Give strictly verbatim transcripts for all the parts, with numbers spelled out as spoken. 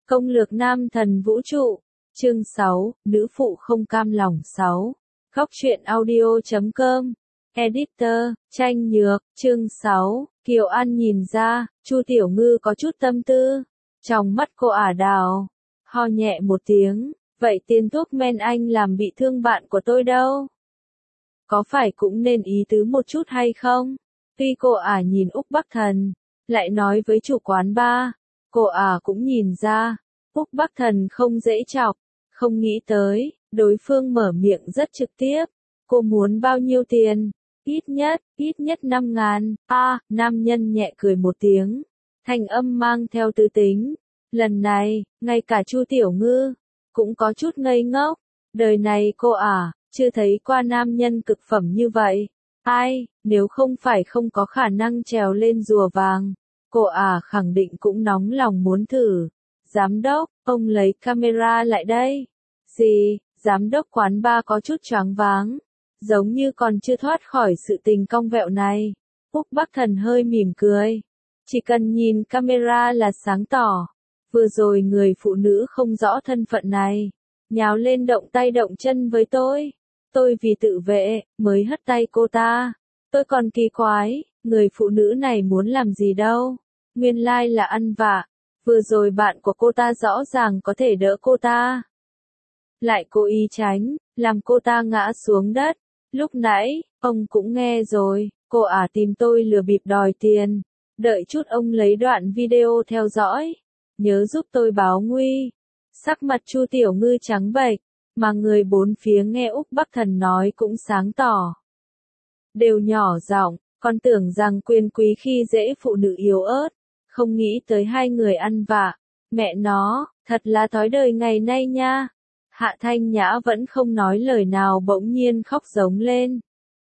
Công lược nam thần vũ trụ. Chương sáu, nữ phụ không cam lòng sáu. Góc truyện audio chấm com. Editor, Tranh Nhược, chương sáu. Kiều An nhìn ra, Chu Tiểu Ngư có chút tâm tư. Trong mắt cô ả đào, ho nhẹ một tiếng, vậy tiền thuốc men anh làm bị thương bạn của tôi đâu? Có phải cũng nên ý tứ một chút hay không? Tuy cô ả nhìn Úc Bắc Thần, lại nói với chủ quán bar, cô ả cũng nhìn ra, Úc Bắc Thần không dễ chọc, không nghĩ tới, đối phương mở miệng rất trực tiếp, cô muốn bao nhiêu tiền? Ít nhất, ít nhất năm ngàn, a, à, nam nhân nhẹ cười một tiếng, thanh âm mang theo tư tính, lần này, ngay cả Chu Tiểu Ngư, cũng có chút ngây ngốc, đời này cô ả, chưa thấy qua nam nhân cực phẩm như vậy, ai, nếu không phải không có khả năng trèo lên rùa vàng, cô ả khẳng định cũng nóng lòng muốn thử. Giám đốc, ông lấy camera lại đây. Gì, giám đốc quán bar có chút choáng váng, giống như còn chưa thoát khỏi sự tình cong vẹo này. Úc Bắc Thần hơi mỉm cười. Chỉ cần nhìn camera là sáng tỏ. Vừa rồi người phụ nữ không rõ thân phận này, nhào lên động tay động chân với tôi. Tôi vì tự vệ, mới hất tay cô ta. Tôi còn kỳ quái, người phụ nữ này muốn làm gì đâu. Nguyên lai là ăn vạ. Vừa rồi bạn của cô ta rõ ràng có thể đỡ cô ta. Lại cố ý tránh, làm cô ta ngã xuống đất. Lúc nãy, ông cũng nghe rồi, cô ả tìm tôi lừa bịp đòi tiền. Đợi chút ông lấy đoạn video theo dõi. Nhớ giúp tôi báo nguy. Sắc mặt Chu Tiểu Ngư trắng bệch, mà người bốn phía nghe Úc Bắc Thần nói cũng sáng tỏ. Đều nhỏ giọng, còn tưởng rằng quyền quý khi dễ phụ nữ yếu ớt. Không nghĩ tới hai người ăn vạ. Mẹ nó, thật là thói đời ngày nay nha. Hạ Thanh Nhã vẫn không nói lời nào bỗng nhiên khóc giống lên.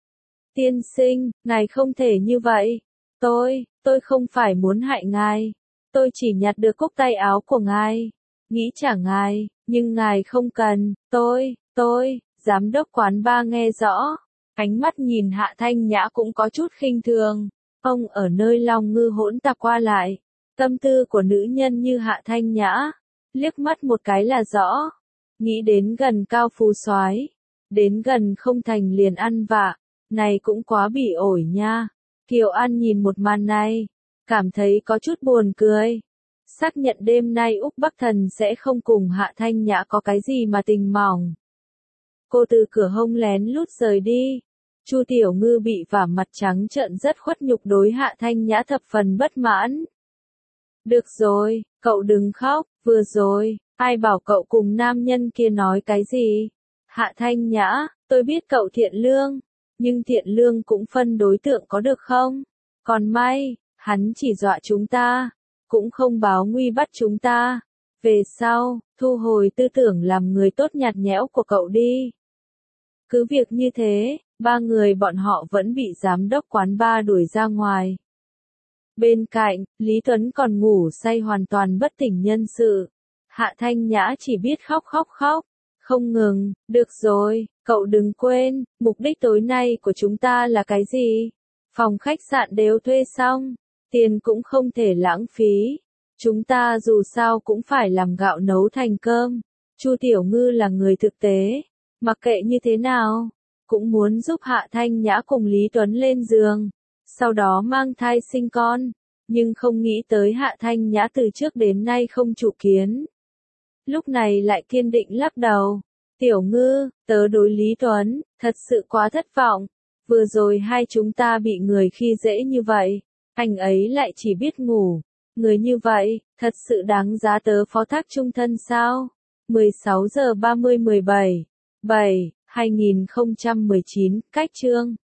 Tiên sinh, ngài không thể như vậy. Tôi, tôi không phải muốn hại ngài. Tôi chỉ nhặt được cúc tay áo của ngài. Nghĩ trả ngài, nhưng ngài không cần. Tôi, tôi, giám đốc quán bar nghe rõ. Ánh mắt nhìn Hạ Thanh Nhã cũng có chút khinh thường. Ông ở nơi Long Ngư hỗn tạp qua lại. Tâm tư của nữ nhân như Hạ Thanh Nhã, liếc mắt một cái là rõ. Nghĩ đến gần cao phú soái, đến gần không thành liền ăn vạ, này cũng quá bỉ ổi nha. Kiều An nhìn một màn này, cảm thấy có chút buồn cười. Xác nhận đêm nay Úc Bắc Thần sẽ không cùng Hạ Thanh Nhã có cái gì mà tình mỏng. Cô từ cửa hông lén lút rời đi. Chu Tiểu Ngư bị vả mặt trắng trợn rất khuất nhục đối Hạ Thanh Nhã thập phần bất mãn. Được rồi, cậu đừng khóc, vừa rồi, ai bảo cậu cùng nam nhân kia nói cái gì? Hạ Thanh Nhã, tôi biết cậu thiện lương, nhưng thiện lương cũng phân đối tượng có được không? Còn may, hắn chỉ dọa chúng ta, cũng không báo nguy bắt chúng ta. Về sau, thu hồi tư tưởng làm người tốt nhạt nhẽo của cậu đi. Cứ việc như thế, ba người bọn họ vẫn bị giám đốc quán bar đuổi ra ngoài. Bên cạnh, Lý Tuấn còn ngủ say hoàn toàn bất tỉnh nhân sự. Hạ Thanh Nhã chỉ biết khóc khóc khóc. Không ngừng, được rồi, cậu đừng quên, mục đích tối nay của chúng ta là cái gì? Phòng khách sạn đều thuê xong, tiền cũng không thể lãng phí. Chúng ta dù sao cũng phải làm gạo nấu thành cơm. Chu Tiểu Ngư là người thực tế, mặc kệ như thế nào, cũng muốn giúp Hạ Thanh Nhã cùng Lý Tuấn lên giường. Sau đó mang thai sinh con, nhưng không nghĩ tới Hạ Thanh Nhã từ trước đến nay không chủ kiến. Lúc này lại kiên định lắc đầu. Tiểu Ngư, tớ đối Lý Tuấn, thật sự quá thất vọng. Vừa rồi hai chúng ta bị người khi dễ như vậy, anh ấy lại chỉ biết ngủ. Người như vậy, thật sự đáng giá tớ phó thác chung thân sao? mười sáu giờ ba mươi mười bảy, bảy, hai nghìn không trăm mười chín, cách chương.